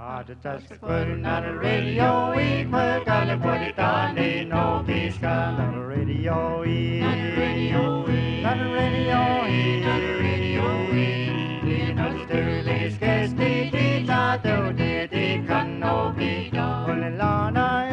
Not a radio, we put on the body down, no peace, not a radio, not a radio, not a radio, not a radio, not a sterling, scarce the data, though the can no be done. Lana,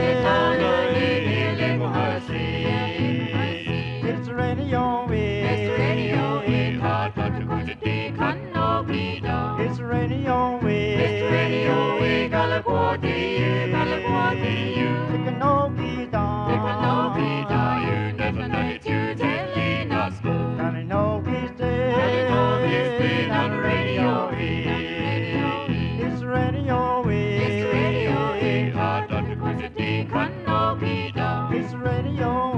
it's radio, it's radio, hard to go to the can no be done. It's radio, it's radio, Galaguadi, you. It can no be done. It can no be done. You never know it, you telling us. Can I know he's dead? Can I know he's dead on the radio? It's radio, it's radio, hard to go to the can no be done. It's radio,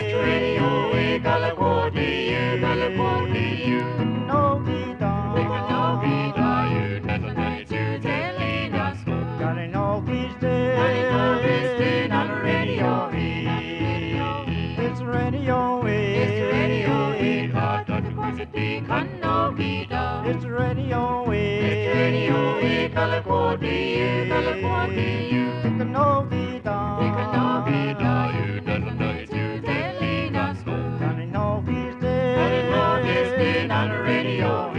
Galaguadi, you. It can no be done. It can no be done. You never know it, you telling us. Can I know he's dead? Can I know he's dead on the radio? It's radio, it's radio, hard to go to the can no be done. It's radio, Galaguadi, you. It can no be done. It can no be done. You never know it, you telling us. Can I know he's dead? Can I know he's dead on the radio?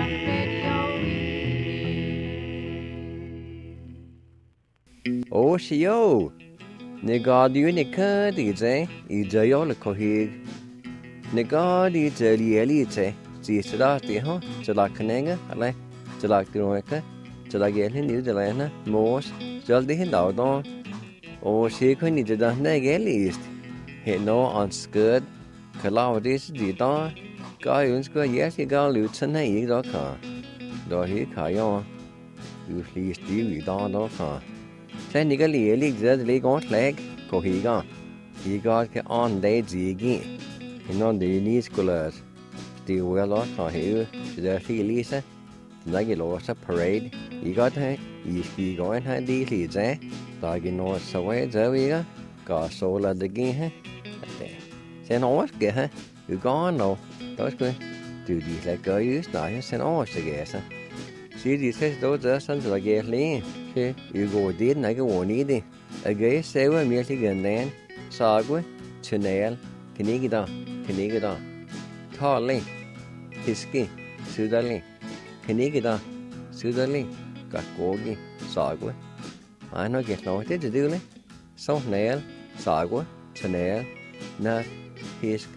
Ô xíu, nè gà đi nè cơ đi chứ, ý giờ yo là có hi, nè gà đi giờ đi chứ, chỉ sẽ đó thì hả,จะลักคะแนนอะไรจะลักตัวไหนก็จะลักเงี้ยนี่จะอะไรนะมอสจะลักที่ดาวต้องโอ้xíuคนนี้จะได้แน่เงี้ยลิสเห็นน้องอันสเกิร์ตขล่าวที่สุดต้องก็ยุ่งสก็เยอะที่ก็หลุดชั้นให้อีกแล้วค่ะดอกที่ขายอยู่ลิสต์อยู่ต้องค่ะใช่นี่ก็เลี้ยลิกจะเลี้ยงแหลกก็ฮีก็แค่อ่อนได้จีกี้เห็นน้องดีนี่สกุลส์ตีเวลล์ก็หิวจะที่ลิสต์ได้กี่โลสักพาร์เรดก็ให้ก็ให้ดีสิเจ้ตอนกินโน้ตสวัสดีก็โซลาร์ดกี้ฮะเซนออสเกฮะอยู่ก่อนเนาะตัวสกุลดูดีเลยก็อยู่สายเซนออสเกสซีดีเซสโดจะสันจะเกลี่อยู่กูดีไหนก็วันนี้ดิเกสเซว่ามีอะไรกันแน่สากว่าชนเนลคณิกดาทอลลี่ฮิสกี้สุดาลี่คณิกดาสุดาลี่กัดโกกี้สากว่าน้อยเกสน้อยที่จะดูเลยสองเนลสากว่าชนเนลนักฮิส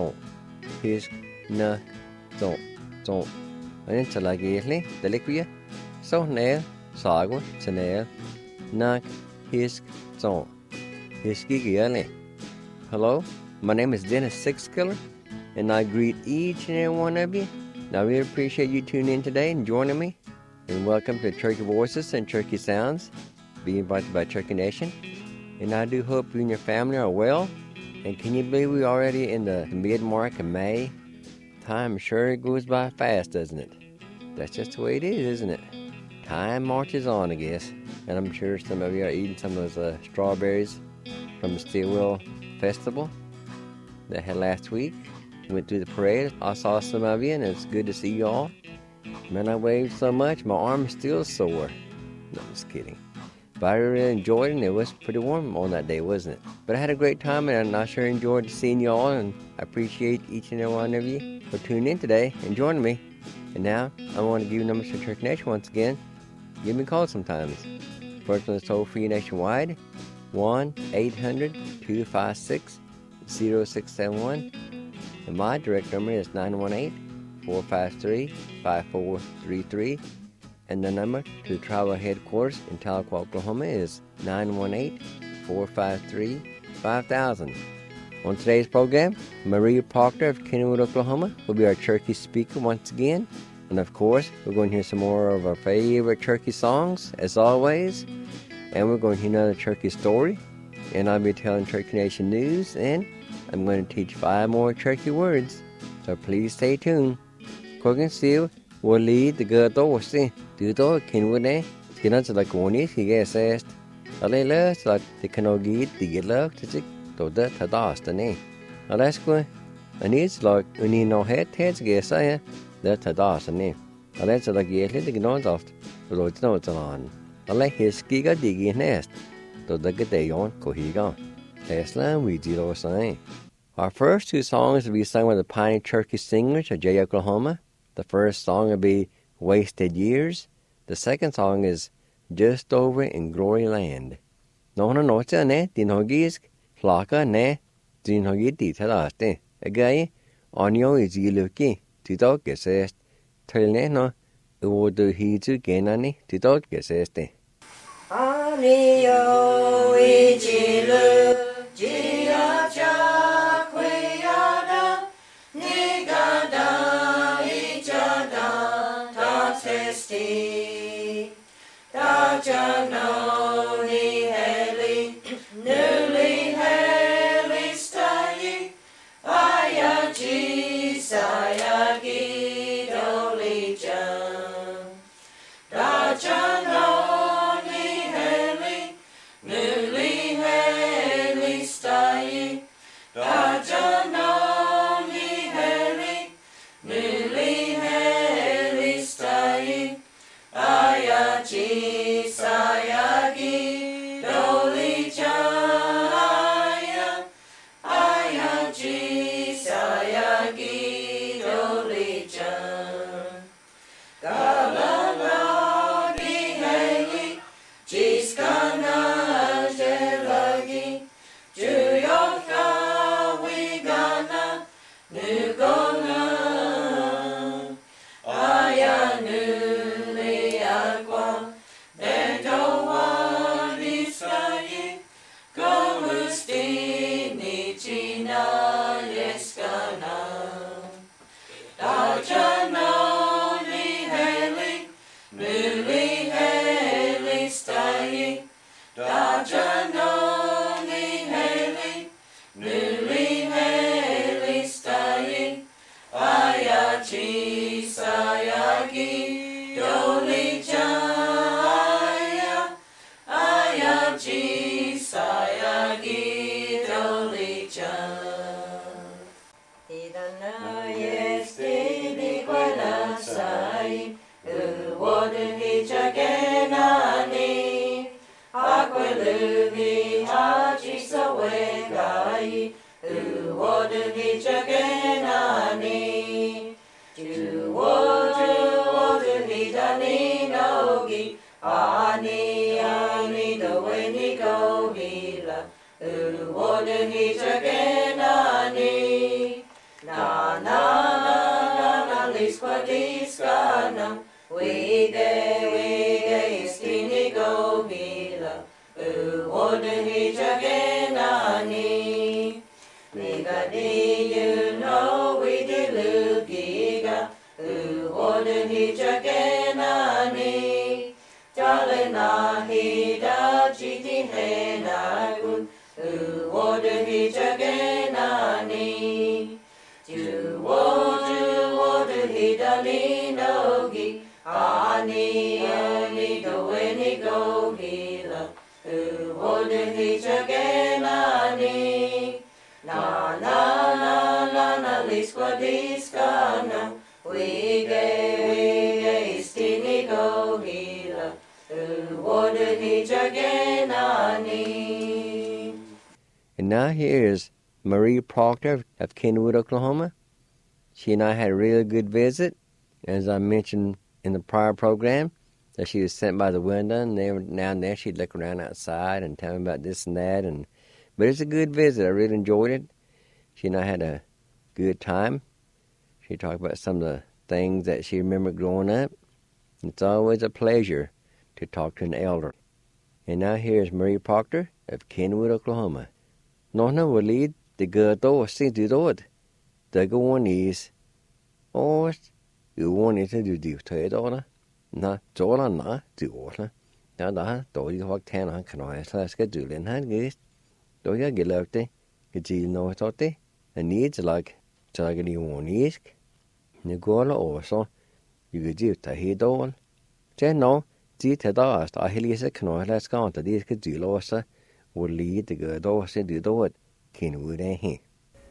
นักจงอันนี้จะละเกสเลยแต่เล็กวิ่งสองเนลSagwa, Chanel, Nak, Hisk, Zon. Hiskigiyale. Hello, my name is Dennis Sixkiller, and I greet each and every one of you. Now, we appreciate you tuning in today and joining me. And welcome to Turkey Voices and Turkey Sounds, being invited by Turkey Nation. And I do hope you and your family are well. And can you believe we're already in the mid-mark of May? Time sure goes by fast, doesn't it? That's just the way it is, isn't it? Time marches on, I guess, and I'm sure some of you are eating some of those strawberries from the Stillwell Festival that I had last week. Went through the parade. I saw some of you, and it's good to see you all. Man, I waved so much, my arm is still sore. No, I'm just kidding. But I really enjoyed it, and it was pretty warm on that day, wasn't it? But I had a great time, and I sure enjoyed seeing you all, and I appreciate each and every one of you for tuning in today and joining me. And now, I want to give you numbers for Turkey Nation once again. Give me a call sometimes. First one is toll-free nationwide, 1-800-256-0671. And my direct number is 918-453-5433. And the number to the tribal headquarters in Tahlequah, Oklahoma is 918-453-5000. On today's program, Maria Proctor of Kennywood, Oklahoma will be our Turkey speaker once again. And of course, we're going to hear some more of our favorite turkey songs, as always. And we're going to hear another turkey story. And I'll be telling Turkey Nation news. And I'm going to teach 5 more turkey words. So please stay tuned. Cooking Steel will lead the good doors. Do the Kenwood, eh? It's not like one is, he gets asked. A little like the canoe get the luck to see the Tadastan, eh? Alaska, and it's like when you know heads, guess I. Det Tadastan. That's like the athletic notes of the Lord's notes on. Alla hiskiga digi nest. Do the gadayon kohiga. Tesla we dilo sign. Our first two songs will be sung by the Piney Cherokee Singers of Jay, Oklahoma. The first song will be Wasted Years. The second song is Just Over in Glory Land. Nona nocha ne dinhogisk flaka ne dinhogi ditalaste. Again, onyo is yiluki tidok gesest. Telne no uwodu hitu genani tidok geseste. Anio ijilu jiaja kuyada nigada ijada ta testi ta jano ni heli nuli heli stayi aya jisaya gidoli jan ta jano And now here's Marie Proctor of Kenwood, Oklahoma. She and I had a really good visit, as I mentioned in the prior program, that she was sent by the window, and now and then she'd look around outside and tell me about this and that. But it's a good visit. I really enjoyed it. She and I had a good time. She talked about some of the things that she remembered growing up. It's always a pleasure to talk to an elder. And now here's Marie Proctor of Kenwood, Oklahoma. Nona walid de gerdo sin dudod. De go is ost you want to do the na zola na do orla. Da do you walk 10 on canoes let's get doing hand gist. Do you get left it? Get you know tote. And needs like Tagani one isk. Nigola also you could do to head all. Jen no, did the dust I hear a canoe let's go to this could do losa would lead the good horse and do it. Kenwood ain't he?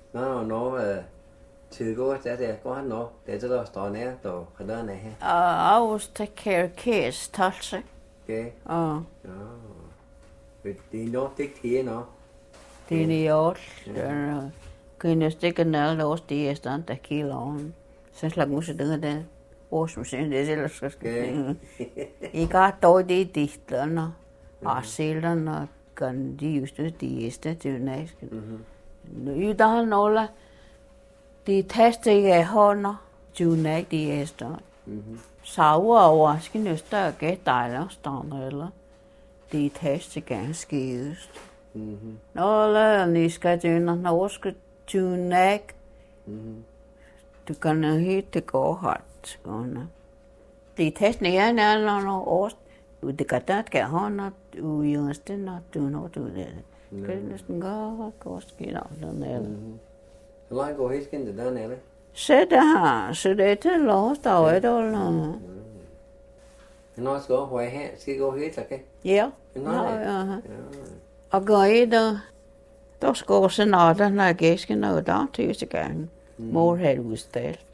No, to go at that, go on, no, there's a lot on there, though, I don't know. I always take care of kids, Tulsa. Okay. Ờ. Det er nok ikke her nå. Det er det også. Kunne stikke ned los de er stand der kilon. Så slag musse det årsmuseet det ellers skal. I går dog det digterne. Og sælerne kan de just de er til næsten. Nu der har nogle de tester jeg hånder. Junæk de er stand. Sauer over skal næste get dejligt stand eller. De tester ganske just. Nå, ni skal døne, når skal Junæk. Du kan helt gå hardt. De tester jeg nærmere år. Det kan da ikke hånda ujøste når du når du det. Kan næsten gå skidt af den eller. Hvor langt går hisken det der nede? Så det er til lov, der er det eller. Nå skal gå her, skal gå helt okay. Ja. Ja. Og går i der skal også noget, når gæsken og der til gang. Mor havde udstillet.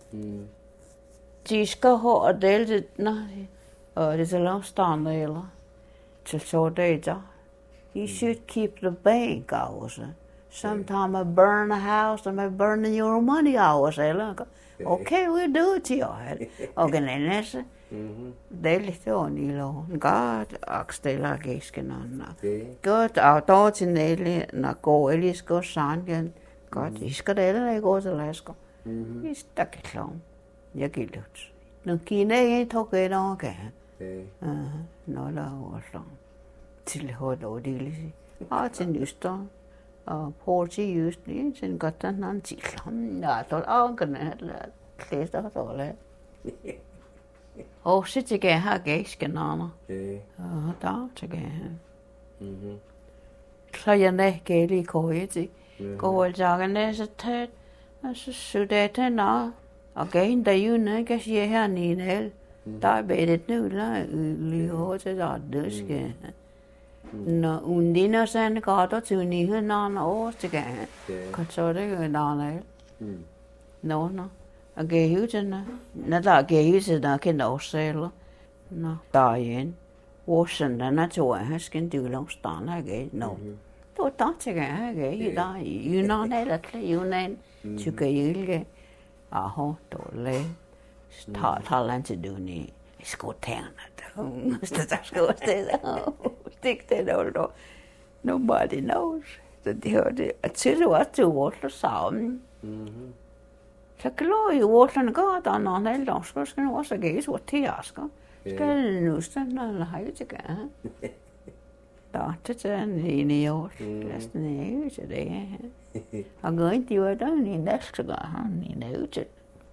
De skal have delt, nej. Og det er så langt stand eller. Til så det der. You should keep the bank hours. Sometimes I burn a house and I burn your money hours. Okay, we do it to og den næste. Det er lidt ordentligt lov. Godt akstiller gæsken. Godt og der til næle, når går eller skal sangen. Godt, I skal det eller gå til læsker. I skal klar. Jeg giver det. Nu kigger jeg tog det okay. Nå der var så. Til hørte og det lige. Og til nyster. Og på til just lige til godt den han til. Ja, så kan det læse der så. Og så til jeg har gæsken andre. Og der til jeg. Så jeg nægge lige køje til. Går og jager næste tæt. Og så det til nå. Og gav der jo ikke siger her Nina. Der er bedt nu la lige over til der det skal. Nå undiner sen går der til nyheden år til gang. Kan så det jo der nå. Og gav jo den. Når der gav jo til der kan også selv. Nå der igen. Hvor sådan der tror jeg skal du langt stanne igen. Nå. Du der til gang igen der i Jylland eller til Jylland. Tykker ikke. Aha, dårlig. Taler til du ni. Jeg skal tænke det. Så skal det. Stik det der. Nobody knows. Så det hørte. Og til du også til Oslo sammen. Så glad i Oslo går der når han er der skal nu også gæs hvor til Asker. Skal nu stand eller har det gør. Der til den i år. Næsten ikke til det. Og går ikke jo der i næste gang han i næste.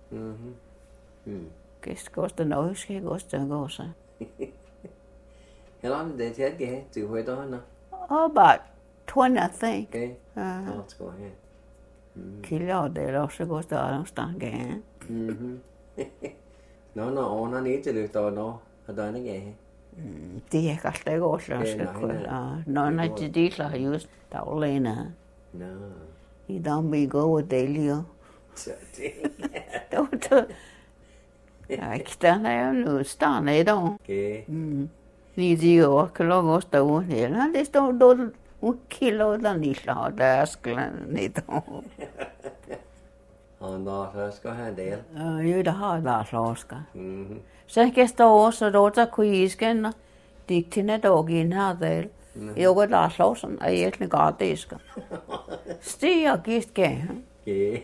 Gæst koster noget skal koste gå så. How long did it take to wait on? About 20 I think. Okay. Let's go ahead. Kilo det også koster der stange. Nå ona ni til løfter nå. Har der ikke Det er godt det går så skal nå når det har just der alene. Nå. I don't be go with daily. Så det. Då. Ja, ikke der er nu stange der. Okay. Lige år kan lov også der eller det står der kilo der ni så der skal ned. Og når så skal han der. Jo der har der så skal. Så kan stå også der kunne I skal det til net og ind her der. Jeg går der så sådan at jeg ikke går det skal. Stiger gist kan. Okay.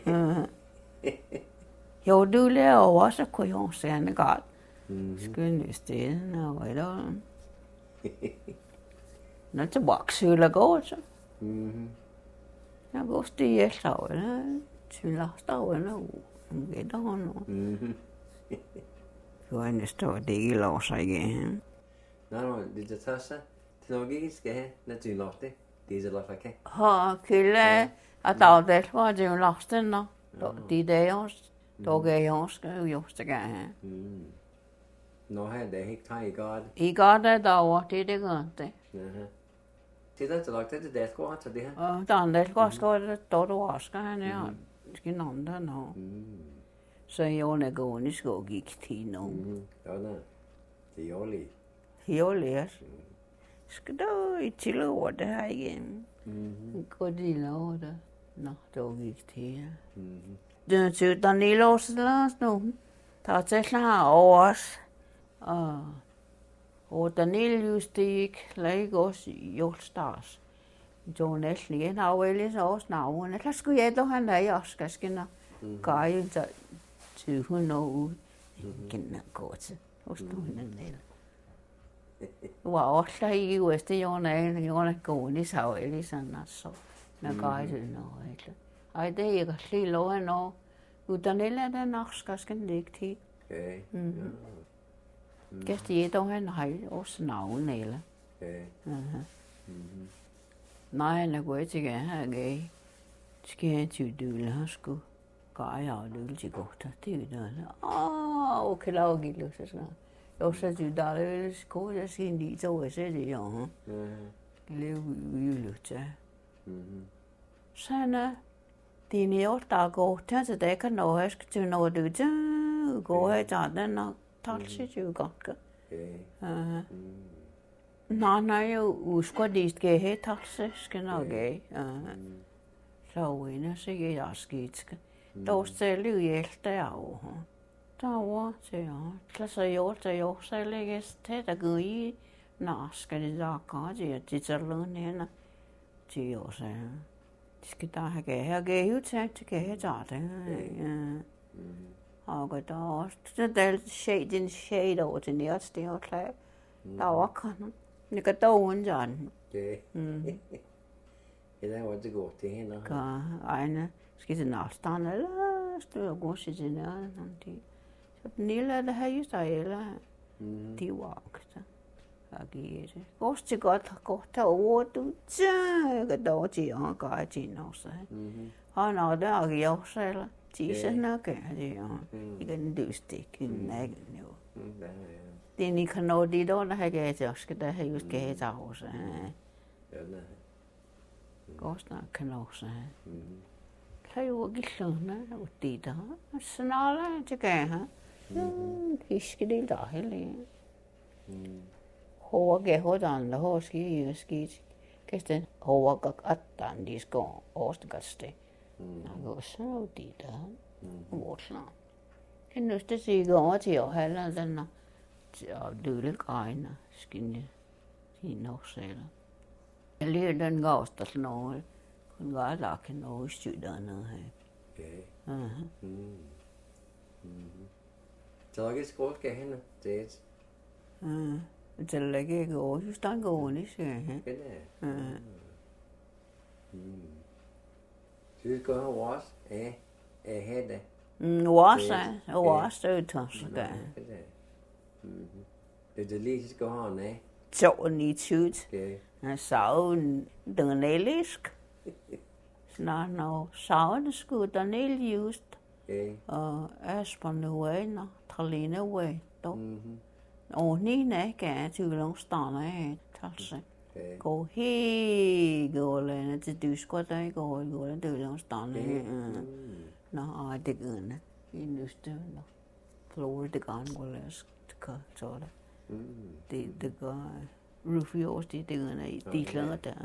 Jo du lærer også kunne jo se en godt. Skønne steder og der. Når det vokser eller går så. Jeg går stiger så eller til lastår eller det der nu. Jo en stor del af sig igen. Nå, det tager sig. Det nok ikke skal have naturligt det. Det er så lagt ikke. Ha kille at der det var det jo lasten nå. De der også. Då gav jeg også jo stiger. Nå her det ikke tager i godt. I går der derovre, det gør det. Det der lagt det der går til det her. Og der er det også det der du også skal han ja. Skal nogen der nå. Så jeg var gå i skog gik til nu. Ja da. Det er jo lige. hiolers. Skdo I til over det her igen. Gå de lov der. Nå, det gik til. Den til Danilo Slas nu. Der til klar over os. Og Danilius det ikke lægge os i Jolstars. Jo næsten igen afvælge sig også navnet. Der skulle jeg dog han af os skal skinne. Gøje der til hun og ud. Ingen gå til. Og stod hun en del. Var også i Vest Jorden gående i savvælge sådan så. Når gøje til noget. Ej det er ikke lige lov at nå. Danilo er den nok skal skinne ligge til. Okay. Gæst i dog han har også navnet eller. Nej, han er gået til at have gav. Skal han til døle, han skulle gøre af døle til godt. Det er jo noget. Okay, lave gilde, så sådan. Jeg så til der er vel skål, jeg skal lige til at se det, ja. Leve i løbet. Sådan det er nært, der går til det, kan nå, jeg skal til noget det til. Gå her til den og tager sig jo godt. Nej, jo skal det skal have tager sig, skal nok af. Så inde, så jeg skidt. Der stille jo hjælp derovre. Derovre til ja. Så jeg til jeg så lægges til at gå i. Nå, skal det der gøre det, det tager løn henne. Til jeg så. Det skal der have gav. Jeg gav jo til at gav det. Og der også. Det er den shade over til nærste og klar. Der var kan. Det kan dog undre. Okay. Det var det godt det hende. Ka ene skal det nærstande eller står gå sig til nær de. Så den lille der har just eller de var også. Agiere. Også til godt over du. Så dog til og gør til også. Og når der er jo selv de nok det ja. Igen dystik nej jo. Det ni kan nå det der har jeg også skal der har just gav der også. Ja, nej. Også kan også. Så jo gilerne og det der. Snarere til gav. Hiske det der hele. Hårge hodan der hårski jo skit. Kasten hårge attan de skal også gaste. Og så det der. Hvorsla. En nøste sig over til at have den og døle grene skinne sin også eller. Jeg lærte den gavst der noget. Kun var der kan noget styr noget her. Okay. Så jeg skal gå henne det. Det lægger jeg over, så står gående så her. Det Så skal jeg også have det. Was det så der. Det er lige skal have nej. Så ni tut. Okay. Sauen den elisk. Snart når sauen skulle den just. Og Aspen Uena, Tralina Uena. Og Nina gav til Longstane, talse. Gå helt gålende til Dyskot, der går gålende til Longstane. Nå, det gønne. I nøste, Flore, det gønne, hvor jeg skal så det. Det gør Rufy også, det gønne i de klanger der.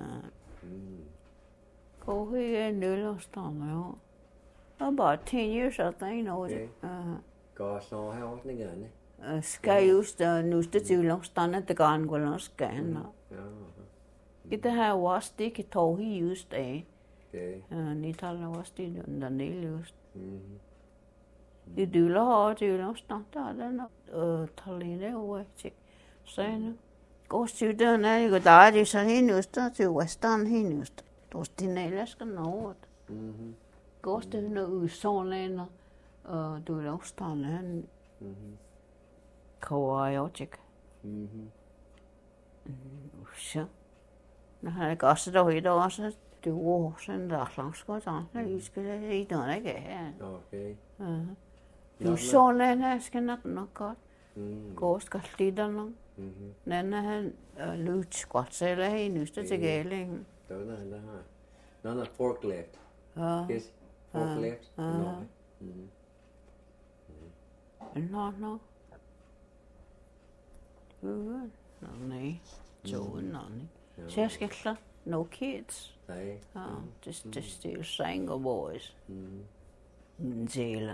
Gå helt nøl og stamme, jo. About 10 years, I think, no. Går så her også gønne. Skal just nu til Longstane, det gønne, hvor jeg skal. Det her var stikke tog i just af. Nitalene var stikke under næl just. Det dyler har det Longstane, der er den Talene over til. Så nu går studerne, jeg der er det så hende just til Western hende just. Då stinella ska nå. Går det nu sålena du Longstane han. Kawaiotik. Så. Når han går så der i dag også det var sådan der slags godt så jeg skal i den ikke her. Okay. Du sålena skal nok godt. Går skal det der nok. Nanna han lut godt selv er nu til gælling. Det var der har. Nå, forklift. Yes. Forklift. Nå. Nani, Joe, Nani. Särskilda, no kids. Just still single boys. Zela.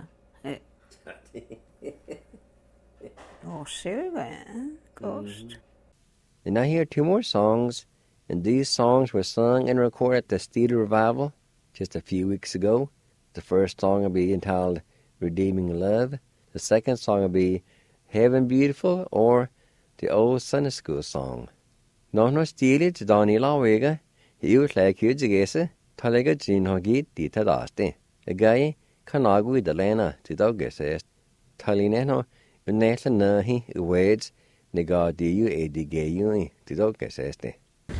Oh, Sylvan, Ghost. And I hear two more songs, and these songs were sung and recorded at the Steeler Revival just a few weeks ago. The first song will be entitled Redeeming Love. The second song will be Heaven Beautiful, or the old Sunday School song. Noch stilig til Daniel Awega, he was like you jigese, Talega Jin Hogit di Tadaste. A guy Kanagu the Lena to Doggess, Talineno, Unetla Nahi, Uweds, Nega diu edigeyu to Doggess.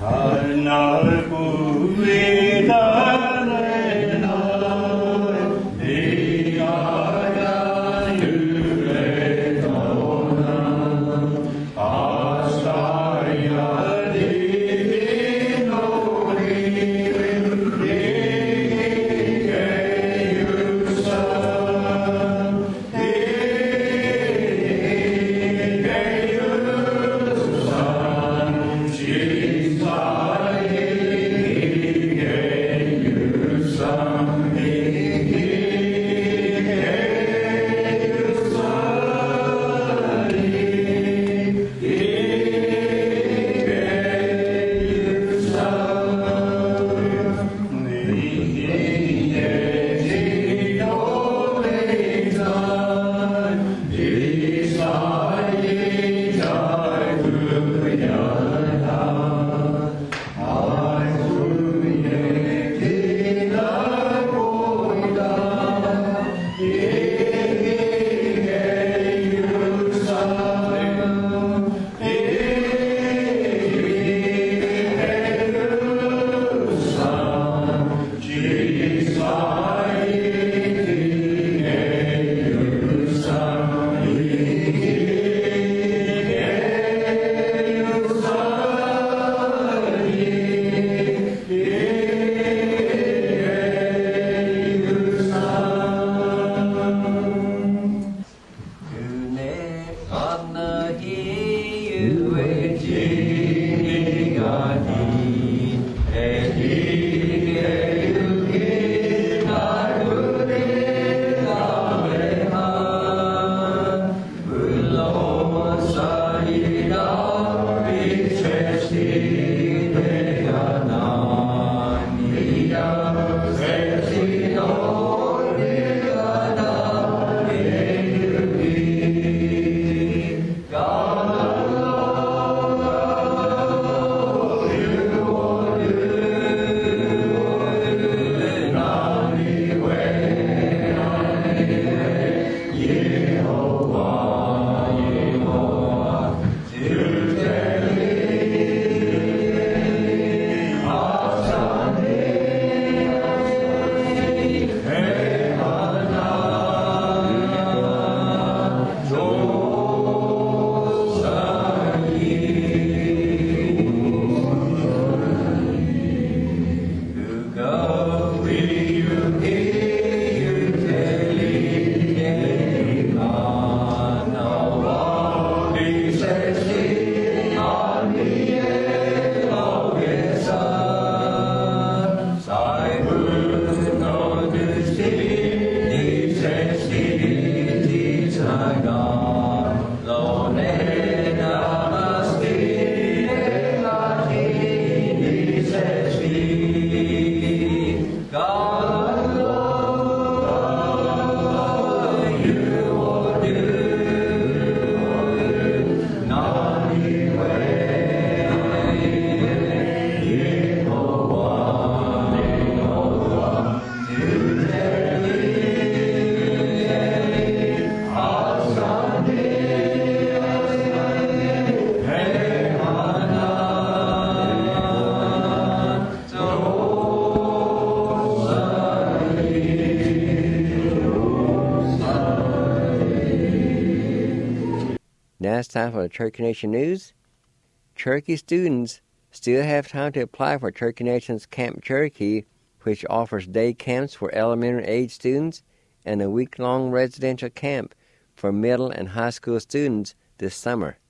Now it's time for the Cherokee Nation News. Cherokee students still have time to apply for Cherokee Nation's Camp Cherokee, which offers day camps for elementary-age students and a week-long residential camp for middle and high school students this summer.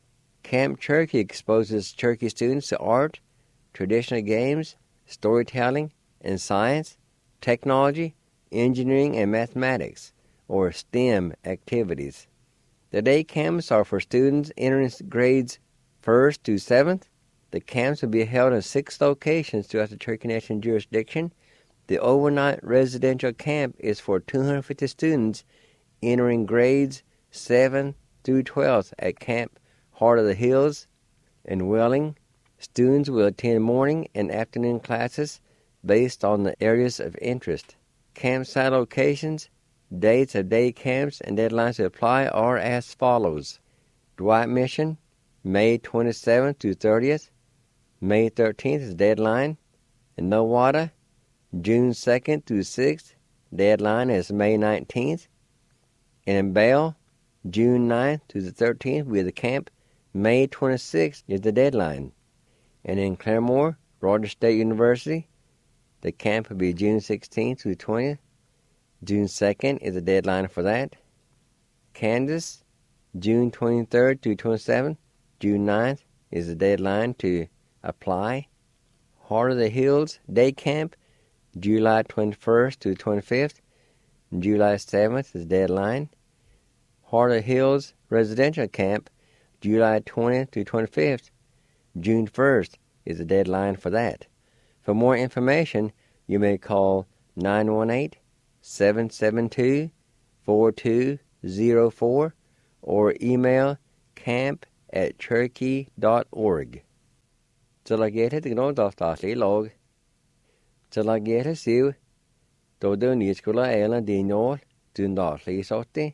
Camp Cherokee exposes Cherokee students to art, traditional games, storytelling, and science, technology, engineering, and mathematics, or STEM activities. The day camps are for students entering grades 1st to 7th. The camps will be held in 6 locations throughout the Cherokee Nation jurisdiction. The overnight residential camp is for 250 students entering grades 7 through 12th at Camp Heart of the Hills in Welling. Students will attend morning and afternoon classes based on the areas of interest. Campsite locations, dates of day camps, and deadlines to apply are as follows. Dwight Mission, May 27th through 30th. May 13th is deadline. In Nowata, June 2nd through 6th. Deadline is May 19th. And in Bell, June 9th to the 13th will be the camp. May 26th is the deadline. And in Claremore, Rogers State University, the camp will be June 16th through 20th. June 2nd is the deadline for that. Kansas, June 23rd to 27th. June 9th is the deadline to apply. Heart of the Hills Day Camp, July 21st to 25th. July 7th is the deadline. Heart of the Hills Residential Camp, July 20th to 25th. June 1st is the deadline for that. For more information, you may call 918-772-4204 or email camp@cherokee.org. Tilageta tigno dostasli log. Tilageta siu. Dodo niskula ela dinol dundasli sotti.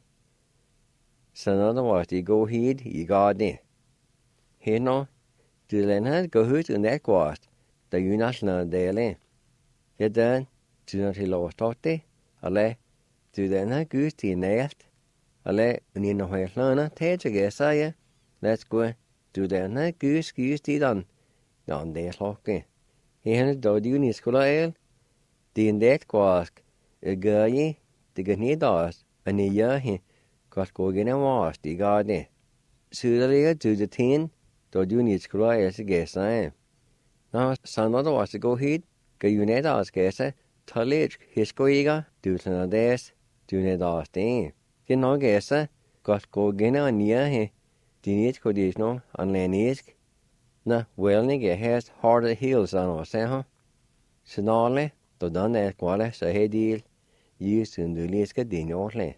Sanada was I go heed I gadi. Hino, du lenha go hut in that quast. The Unasna daily. Yet then, do not he lost totti, ale, do then a goose tea nest, ale, unino hairlana, tage against I, let's go, do then a goose tea done, non days locky. He had do uniscula ale, the in that quask, a gurry, the gunny doss, and a year he got go again and wash the garden. Sooner do the tin, do uniscula as a guess I. Now, sanada was to go heed, go unedas guessa, tullage, hiscoiga, dutlanades, dunedas day. You know guessa, got go gina on near he, dinit codisno, on lanisk. Na, well nigga has hard the heels on us, eh? Sonale, do done that quale, so he deal, used to do liska dinotly.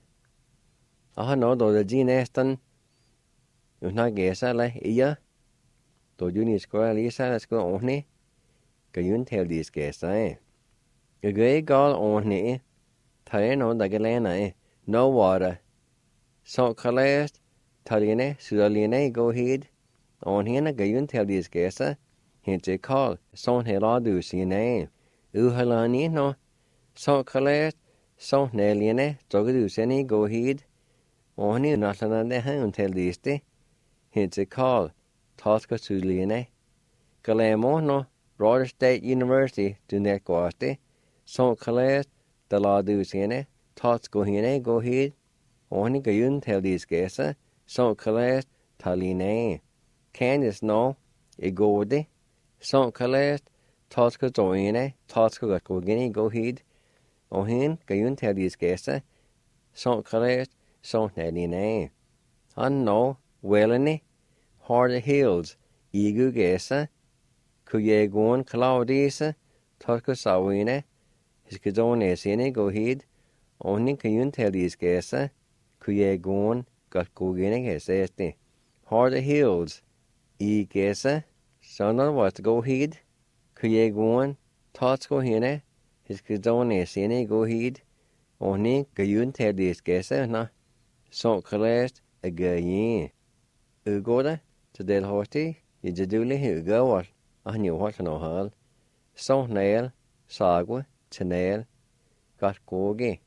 I know do the gineston, you not guessa like iya. Do you need square Lisa, let's go on me? Can you tell these guests, eh? A great god on me, Tyen on the galena, no water. So calast, Taline, Sudaline, go ahead. On here, can you tell these guests, hint a call, son heladu, see name. Uhalani, no. So calast, so Neline, Jogadu, any go ahead. On here, nothing on the hand tell these day. Hint a call. Tosca Suliene, Galemo no, Rogers State University, do net guaste, Son Calais, the law do sene, Tosco hine, go heed, only gayun tell these guessa, Son Calais, Taline, Candice no, e gode, Son Calais, Tosca zoine, Tosco got go guinea, go heed, ohin, gayun tell these guessa, Son Calais, Son Neline, no, wellene, Heart of the Hills, Igu Gesa, Kuyegon Claudisa, Tosca Sawine, his Kazone Sene go heed, only Kayun tell these Gesa, Kuyegon got Gogene Geseste. Heart of the Hills, E Gesa, son of what go heed, Kuyegon, Tosco Hine, his Kazone Sene go heed, only Kayun tell these Gesa, na, son Calest, a gayin. Ugoda. To del horty, you jaduli hugo or I knew what no hall. So nail, sagwa, nail, got gogi,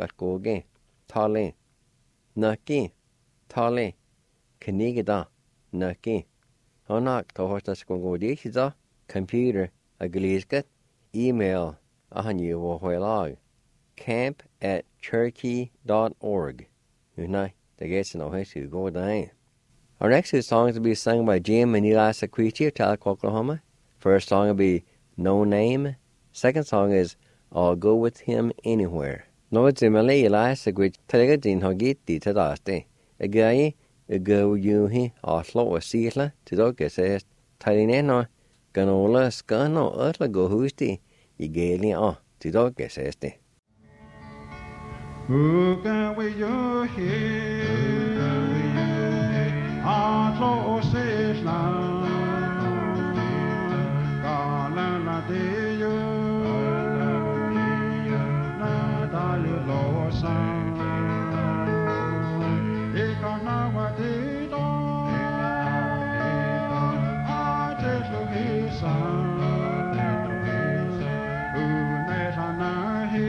tali, nucky, tali, kanigada, nucky. Honak to hortas go dishiza, computer, a gliskat, email, I knew what log. camp@cherokee.org. You know, the gates no way to go down. Our next two songs will be sung by Jim and Eli Sequiti of Tahlequah, Oklahoma. First song will be No Name. Second song is I'll Go With Him Anywhere. No Jim and Eli Sequiti Talaga Din Hogit Di Tadaste. Again, a go you he or slow a seatla to dog says Talineno Ganola Scano Utla Go Husti. You gaily on to dog says. Who can we you hear? Our close is land. Galana de you. Nadali losan. Ikanawa de do. Ajesu hisan. Unetana he.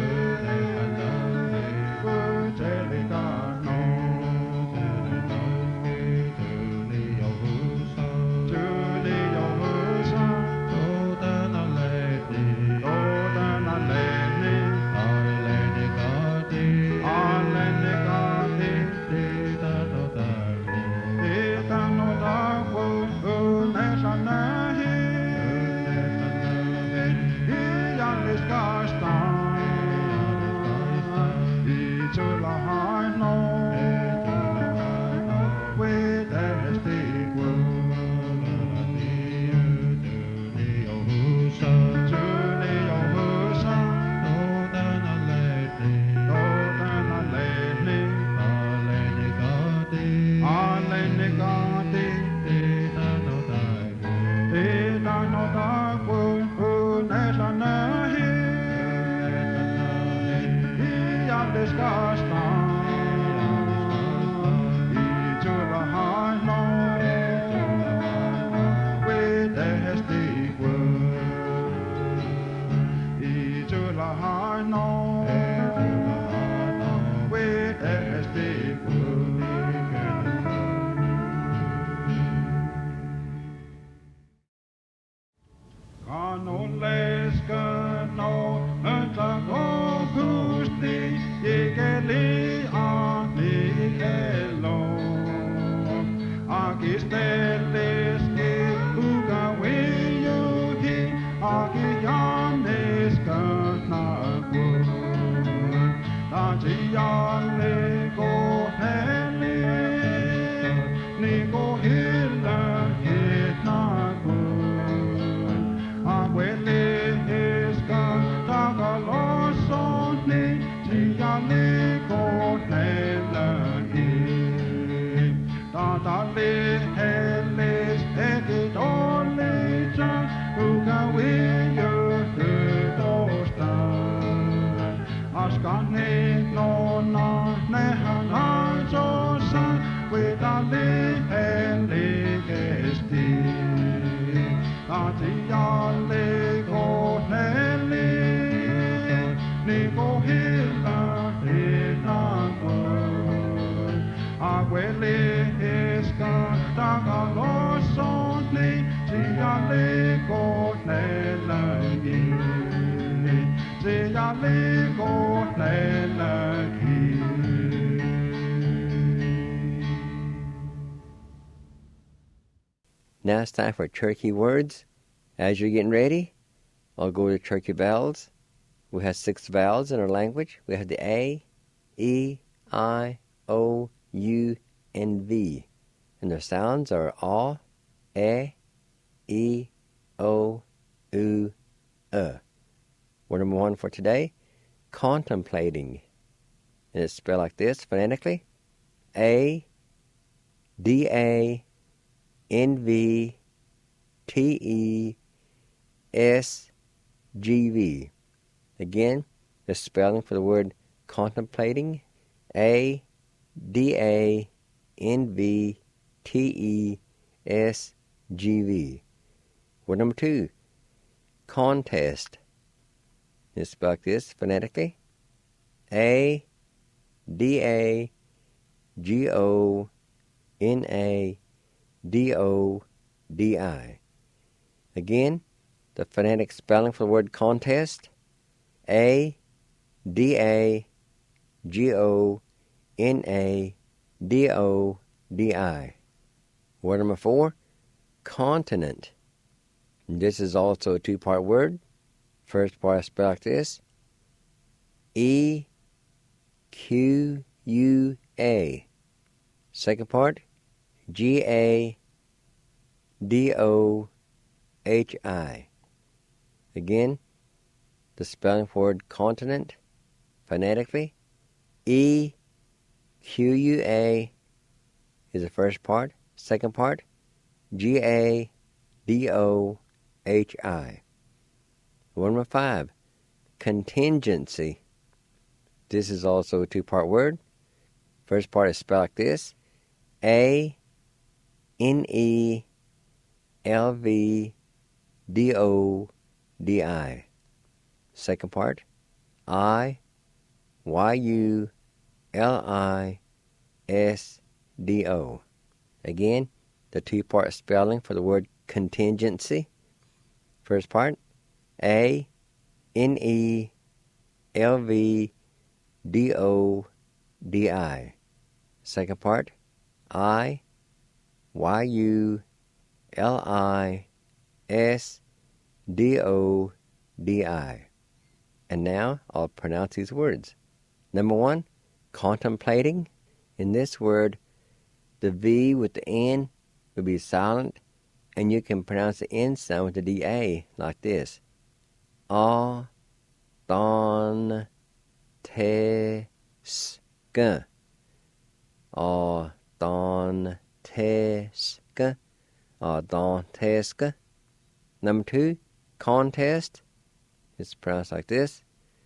Now it's time for Turkey words. As you're getting ready, I'll go to Turkey vowels. We have 6 vowels in our language. We have the A, E, I, O, U, and V. And their sounds are A, E, O, U, Word number 1 for today, contemplating. And it's spelled like this phonetically. A, D, A, N-V, T-E-S-G-V. Again, the spelling for the word contemplating. A-D-A-N-V-T-E-S-G-V. Word number 2, contest. It's spelled like this phonetically. A-D-A-G-O-N-A-D-O-D-I. Again, the phonetic spelling for the word contest. A-D-A-G-O-N-A-D-O-D-I. Word number 4, continent. This is also a two-part word. First part is spelled like this. E-Q-U-A. Second part, G-A-D-O-H-I. Again, the spelling for word continent, phonetically, E-Q-U-A is the first part. Second part, G-A-D-O-H-I. Word number 5, contingency. This is also a two-part word. First part is spelled like this. A-N-E-L-V-D-O-D-I. Second part, I-Y-U-L-I-S-D-O. Again, the two-part spelling for the word contingency. First part, A-N-E-L-V-D-O-D-I. Second part, I-Y-U-L-I-S-D-O-D-I. And now I'll pronounce these words. Number 1, contemplating. In this word, the V with the N will be silent, and you can pronounce the N sound with the D-A like this. A-don-te-sk. A-don-te-sk. A-don-te-sk. Number 2, contest. It's pronounced like this.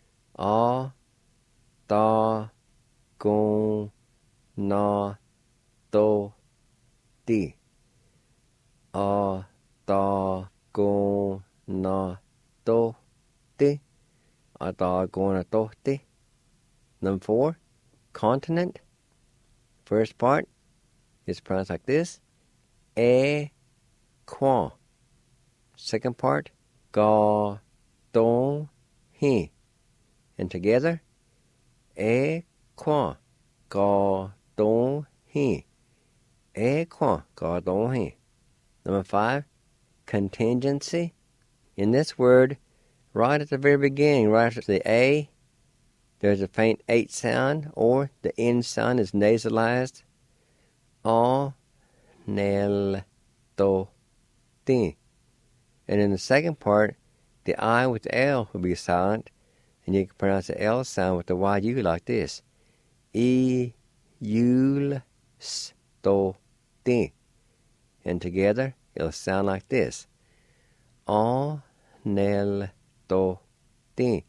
A-da-gon-na-do-ti. A-da-gon-na-do-ti. A-da-gon-na-do-ti. Number 4, continent. First part is pronounced like this. E-quan. Second part, ga-don-hi. And together, E-quan, ga-don-hi. E-quan, ga-don-hi. Number 5, contingency. In this word, right at the very beginning, right after the A, there's a faint H sound, or the N sound is nasalized. A-nel-do-ti. And in the second part, the I with the L will be silent, and you can pronounce the L sound with the Y-U like this. E-yul-s-do-ti. And together, it'll sound like this. A-nel-do-ti.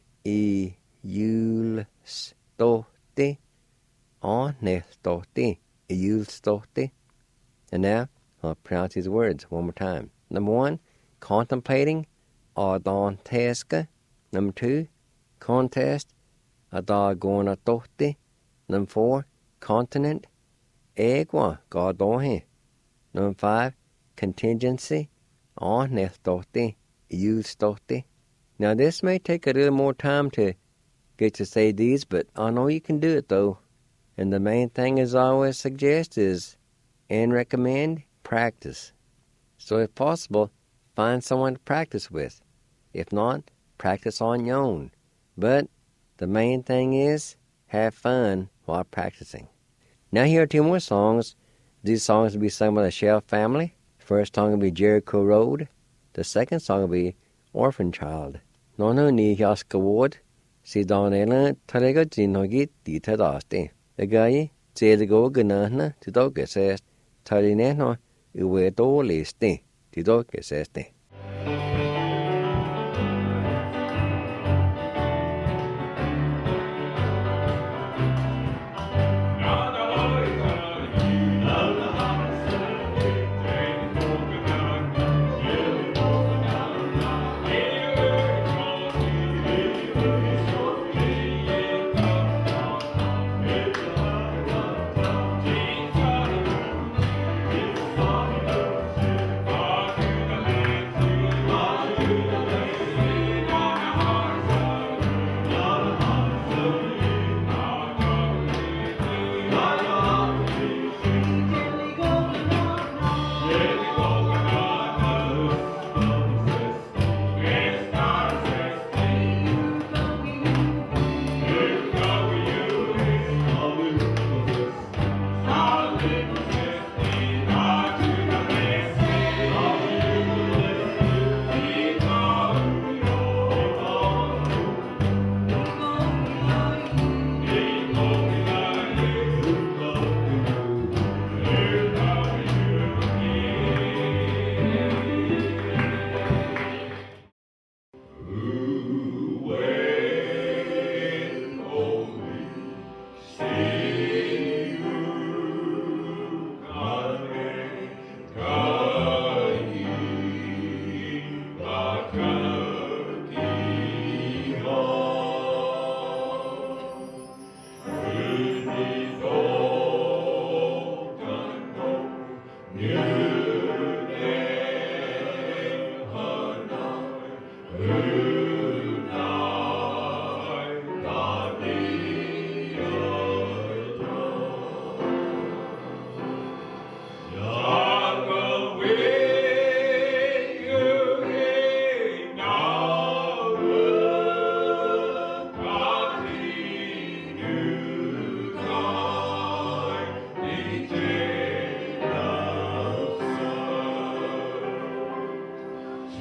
E-yul-s-do-ti. A-nel-do-ti. E-yul-s-do-ti. And now, I'll pronounce these words one more time. Number 1, contemplating. A-don-te-sk. Number 2, contest. A-da-gon-na-do-ti. Number 4, continent. E-quan, ga-don-hi. Number 5, contingency. A-nel-do-ti. E-yul-s-do-ti. Now this may take a little more time to get to say these, but I know you can do it though. And the main thing, as I always suggest, is and recommend practice. So if possible, find someone to practice with. If not, practice on your own. But the main thing is have fun while practicing. Now here are 2 more songs. These songs will be sung by the Shell family. The first song will be Jericho Road. The second song will be Orphan Child. Nono ni yaska ward. Si donela tarega jinogi di tadaste. The guy said the go ganana to dog says Tarineno uwe do liste. To dog says te.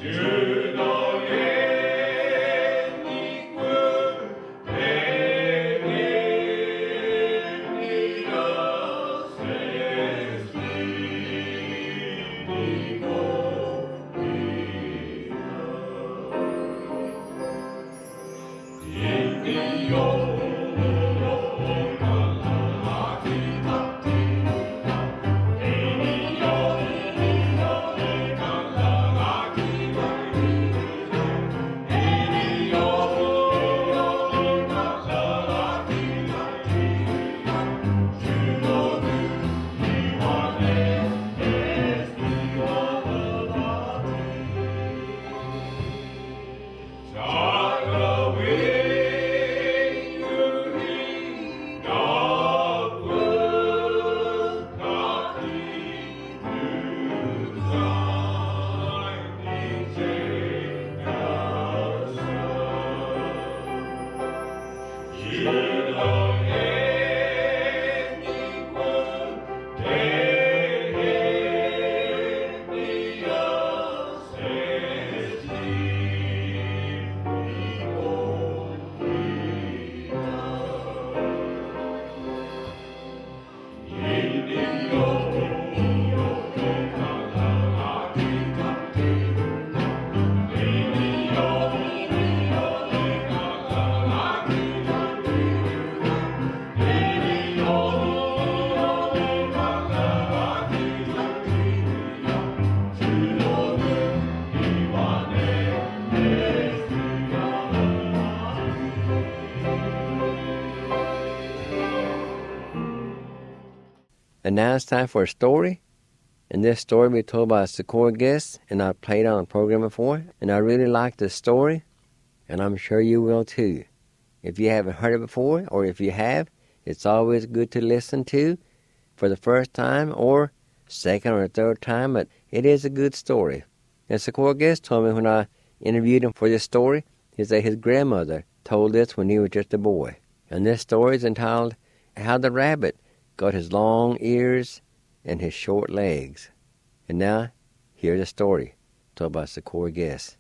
And now it's time for a story. And this story will be told by a Socorro guest, and I've played on the program before, and I really like this story, and I'm sure you will too. If you haven't heard it before, or if you have, it's always good to listen to for the first time, or second or third time, but it is a good story. And Socorro guest told me when I interviewed him for this story, he said his grandmother told this when he was just a boy. And this story is entitled, How the Rabbit Got His Long Ears and His Short Legs. And now, here's the story told by Socorro guest.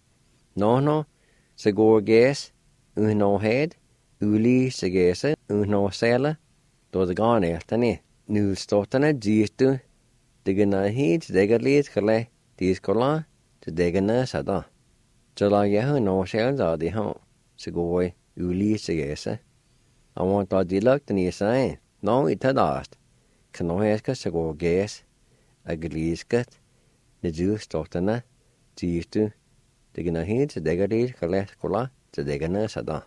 No, Socorro guest, no head, uli segese, no sela, do the gone after ne. Nu stotana gistu, digana heed, degalit kale, discola, to degana sada. Jala yahu no shells are the home, Socorro, uli segese. I want to deluct and yes, I no, it had asked. Can no ask us to go gas, a gleescut, the juice stotana, gistu, digana heed, to degalit kale, cola, to degana sada.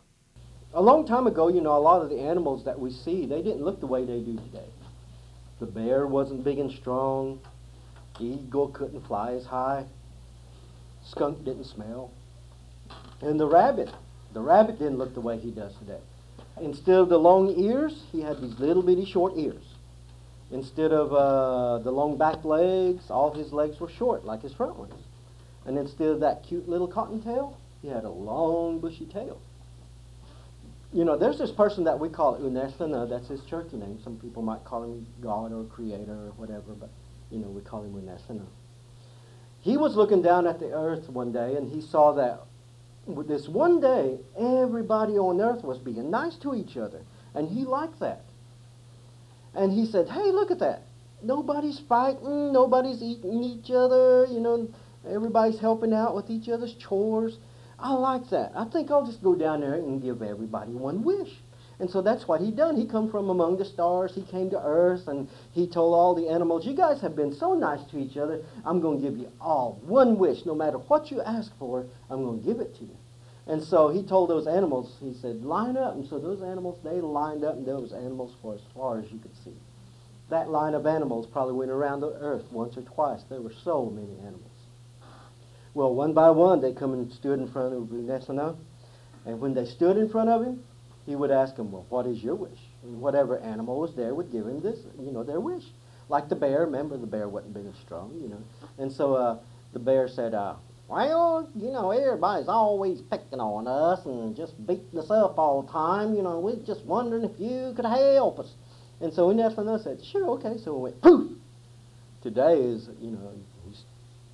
A long time ago, a lot of the animals that we see, they didn't look the way they do today. The bear wasn't big and strong. The eagle couldn't fly as high. Skunk didn't smell. And the rabbit didn't look the way he does today. Instead of the long ears, he had these little bitty short ears. Instead of the long back legs, all his legs were short, like his front ones. And instead of that cute little cottontail, he had a long bushy tail. There's this person that we call Uneslana, that's his church name. Some people might call him God or Creator or whatever, but, we call him Uneslana. He was looking down at the earth one day, and he saw that this one day, everybody on earth was being nice to each other, and he liked that. And he said, hey, look at that. Nobody's fighting, nobody's eating each other, everybody's helping out with each other's chores. I like that. I think I'll just go down there and give everybody one wish. And so that's what he done. He come from among the stars. He came to earth, and he told all the animals, you guys have been so nice to each other, I'm going to give you all one wish. No matter what you ask for, I'm going to give it to you. And so he told those animals, he said, line up. And so those animals, they lined up, and there was animals for as far as you could see. That line of animals probably went around the earth once or twice. There were so many animals. Well, one by one, they come and stood in front of Uneslana. And when they stood in front of him, he would ask them, well, what is your wish? And whatever animal was there would give him this, their wish. Like the bear. Remember, the bear wasn't big and strong, And so the bear said, well, everybody's always picking on us and just beating us up all the time. We're just wondering if you could help us. And so Uneslana said, sure, okay. So it went, poof! Today is,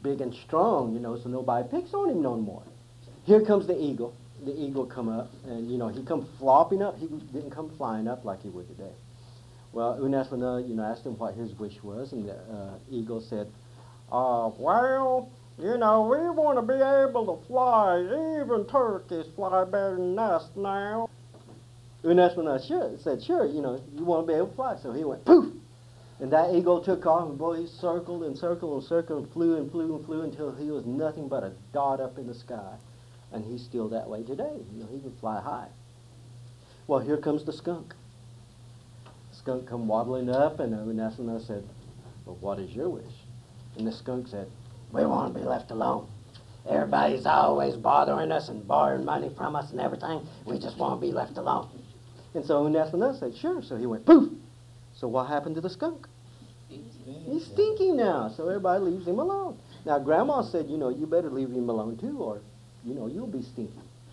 big and strong, so nobody picks on him no more. Here comes the eagle. The eagle come up, and, he come flopping up. He didn't come flying up like he would today. Well, Unaslana, asked him what his wish was, and the eagle said, well, we want to be able to fly. Even turkeys fly better than us now. Unaslana said, sure, you want to be able to fly. So he went, poof! And that eagle took off, and boy, he circled and circled and circled and flew and flew and flew until he was nothing but a dot up in the sky. And he's still that way today. He can fly high. Well, here comes the skunk. The skunk come waddling up, and Unaslana said, well, what is your wish? And the skunk said, we want to be left alone. Everybody's always bothering us and borrowing money from us and everything. We just want to be left alone. And so Unaslana said, sure. So he went, poof! So what happened to the skunk? He's stinky now, so everybody leaves him alone. Now, Grandma said, you better leave him alone too, or, you'll be stinky.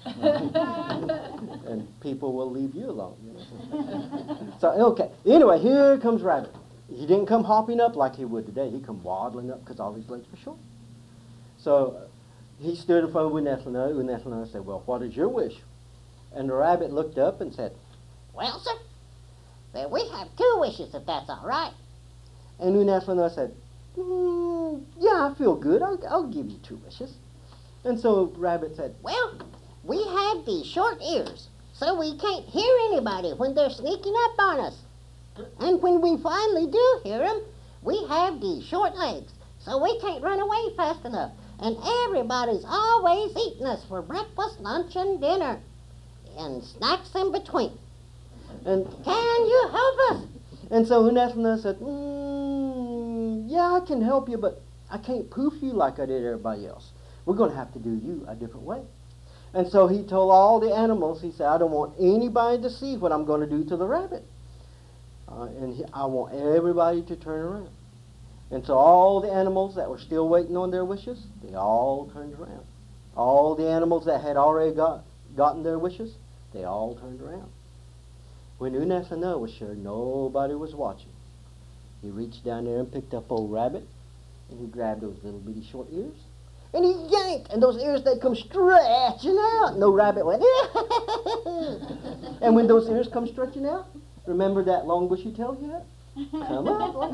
And people will leave you alone. So, okay. Anyway, here comes Rabbit. He didn't come hopping up like he would today. He come waddling up because all his legs were short. So he stood in front of Unaslana. Unaslana said, well, what is your wish? And the rabbit looked up and said, well, sir, then we have 2 wishes, if that's all right. And Unaslana said, yeah, I feel good. I'll give you 2 wishes. And so Rabbit said, well, we have these short ears, so we can't hear anybody when they're sneaking up on us. And when we finally do hear them, we have these short legs, so we can't run away fast enough. And everybody's always eating us for breakfast, lunch, and dinner, and snacks in between. And can you help us? And so Unaslana said, yeah, I can help you, but I can't poof you like I did everybody else. We're going to have to do you a different way. And so he told all the animals, he said, I don't want anybody to see what I'm going to do to the rabbit. I want everybody to turn around. And so all the animals that were still waiting on their wishes, they all turned around. All the animals that had already gotten their wishes, they all turned around. When Unaslana was sure nobody was watching, he reached down there and picked up old Rabbit, and he grabbed those little bitty short ears, and he yanked, and those ears, they come stretching out. And the rabbit went, and when those ears come stretching out, remember that long bushy tail he had? Come out like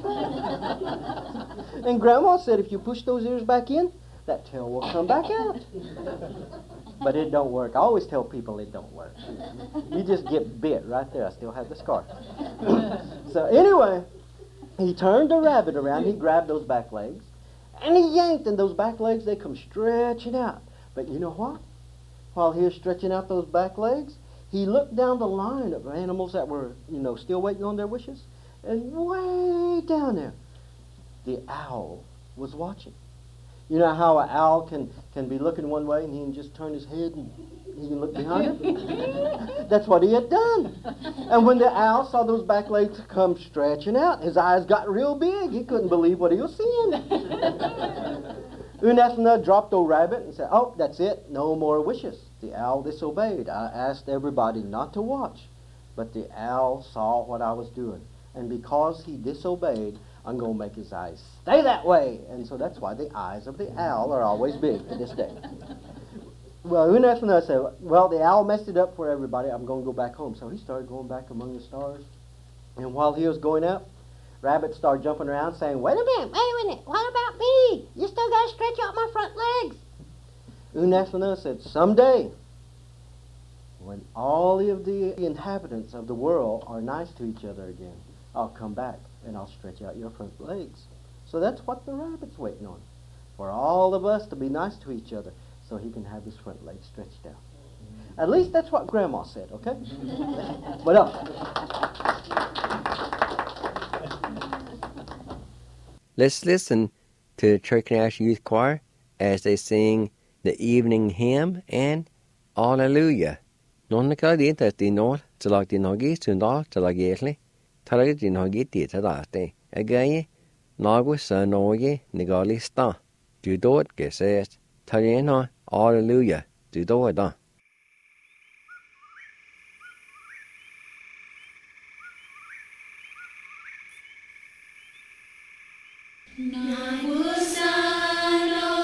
that. And Grandma said if you push those ears back in, that tail will come back out. But it don't work. I always tell people it don't work. You just get bit right there. I still have the scar. So anyway, he turned the rabbit around. He grabbed those back legs, and he yanked, and those back legs, they come stretching out. But you know what? While he was stretching out those back legs, he looked down the line of animals that were, still waiting on their wishes, and way down there, the owl was watching. You know how an owl can be looking one way and he can just turn his head and he can look behind him? That's what he had done. And when the owl saw those back legs come stretching out, his eyes got real big. He couldn't believe what he was seeing. Unaslana dropped old Rabbit and said, oh, that's it, no more wishes. The owl disobeyed. I asked everybody not to watch, but the owl saw what I was doing. And because he disobeyed, I'm going to make his eyes stay that way. And so that's why the eyes of the owl are always big to this day. Well, Unaslana said, well, the owl messed it up for everybody. I'm going to go back home. So he started going back among the stars. And while he was going up, Rabbit started jumping around saying, wait a minute, what about me? You still got to stretch out my front legs. Unaslana said, someday, when all of the inhabitants of the world are nice to each other again, I'll come back and I'll stretch out your front legs. So that's what the rabbit's waiting on, for all of us to be nice to each other so he can have his front legs stretched out. At least that's what Grandma said, okay? What else? Let's listen to the Church National Youth Choir as they sing the evening hymn and Alleluia. Non ka di ta di no tlag di nogi sundal tlag yeli tlag di nogi di ta date agaye nagu sa nogi nigali sta du dot geses tagena Alleluia du do da. Nagu sa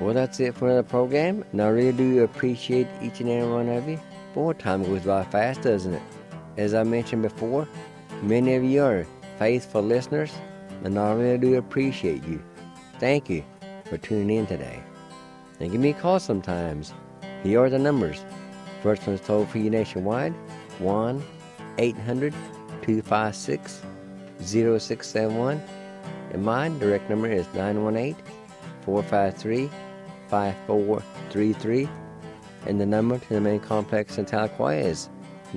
Well, that's it for the program, and I really do appreciate each and every one of you. Boy, time goes by fast, doesn't it? As I mentioned before, many of you are faithful listeners, and I really do appreciate you. Thank you for tuning in today. And give me a call sometimes. Here are the numbers. First one's toll free nationwide, 1-800-256-0671. And my direct number is 918-453-5433. And the number to the main complex in Tahlequah is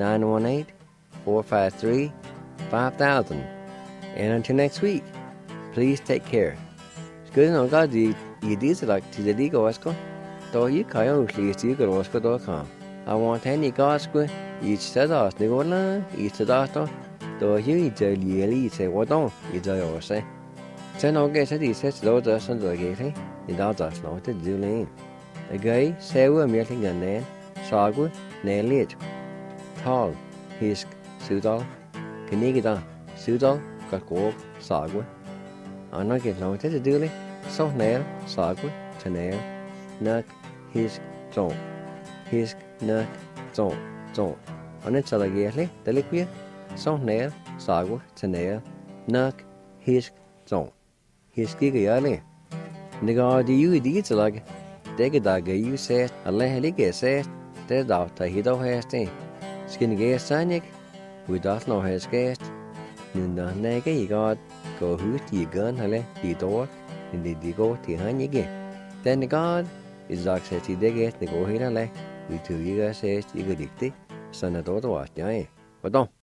918-453-5000. And until next week, please take care. Good on God, you did like to the Digo Osco. Do you can please you go Osco.com. I want any gospel, each said us, Nigola, each said us, do you daily say what don't you do say? Sen no guess it is says low dust and the gate, it does us not to do lane. A gay, sewer melting and then, Sagu, nail it. Tall, hisk, Sudal, Canigida, Sudal, Kakok, Sagu. I'm not getting no to do it. So nail, Sagu, to nail, Nuck, hisk, zone. Hisk, nuck, zone. On it's a legally, the liquid, so nail, Sagu, to nail, Nuck, hisk, zone. Hisk giga Nigga, do you eat like Degadaga, you said, a lehelig says, there's out that he don't have to. Skin gas sanic, we don't know his guest. Nunda nega, you got go hoot, you gun, hale, the door, and the go to hand again. Then the God is like says he dig it, the go here, like, we two you guys says, you could dictate, son of daughter was, yeah, but don't.